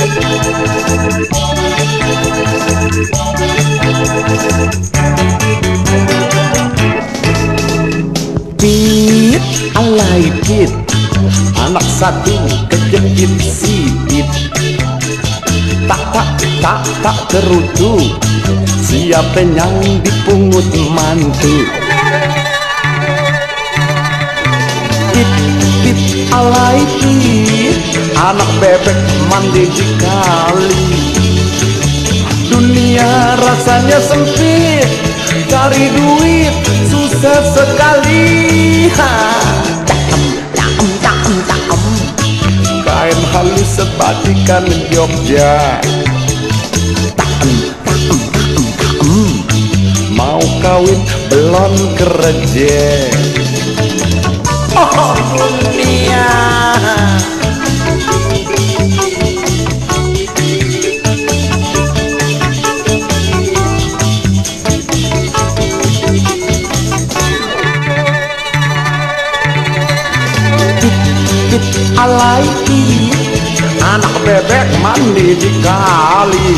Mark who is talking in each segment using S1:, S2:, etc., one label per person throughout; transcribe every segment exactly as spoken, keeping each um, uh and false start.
S1: Pit, alay pit, anak satu kejepit sipit. Tak tak tak tak terutu, siapa yang dipungut mantu. Pit pit alay pit, anak bebek mandi di kali. Dunia rasanya sempit, cari duit susah sekali. Ha. Taem, taem, taem, taem. Kain halus sebatikan Jogja. Taem, taem, taem, taem. Mau kawin belum kerja. Oh dunia. Alay pit, anak bebek mandi di kali.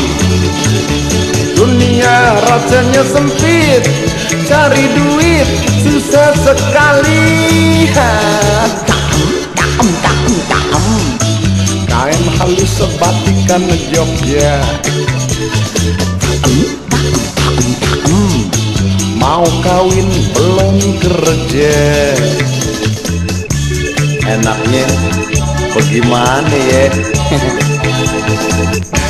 S1: Dunia rasanya sempit, cari duit susah sekali. Taem, taem, taem, taem. Kain halus sebatikan Jogja. Taem, taem, taem, taem. Mau kawin belum kerja. Enaknya bagaimana ya?